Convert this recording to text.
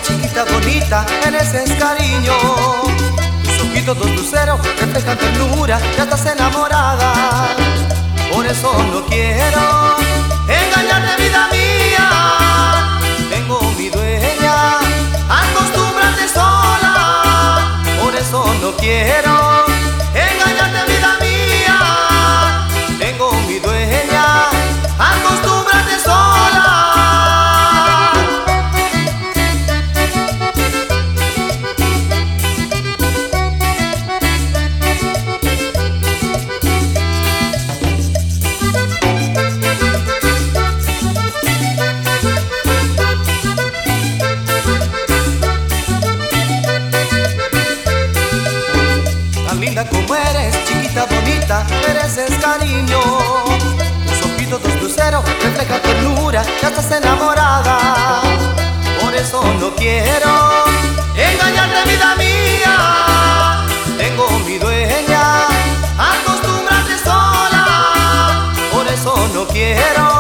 chiquita bonita, mereces cariño. Tus ojitos dos luceros reflejan ternura, ya estás enamorada. Por eso no quiero engañarte, vida mía. Tengo mi dueña, acostúmbrate sola. Por eso no quiero engañarte, vida mía. Tengo mi dueña, acostúmbrate sola. Linda como eres, chiquita bonita, mereces cariño. Tus ojitos dos luceros reflejan ternura, ya estás enamorada. Por eso no quiero engañarte, vida mía. Tengo mi dueña, acostúmbrate sola. Por eso no quiero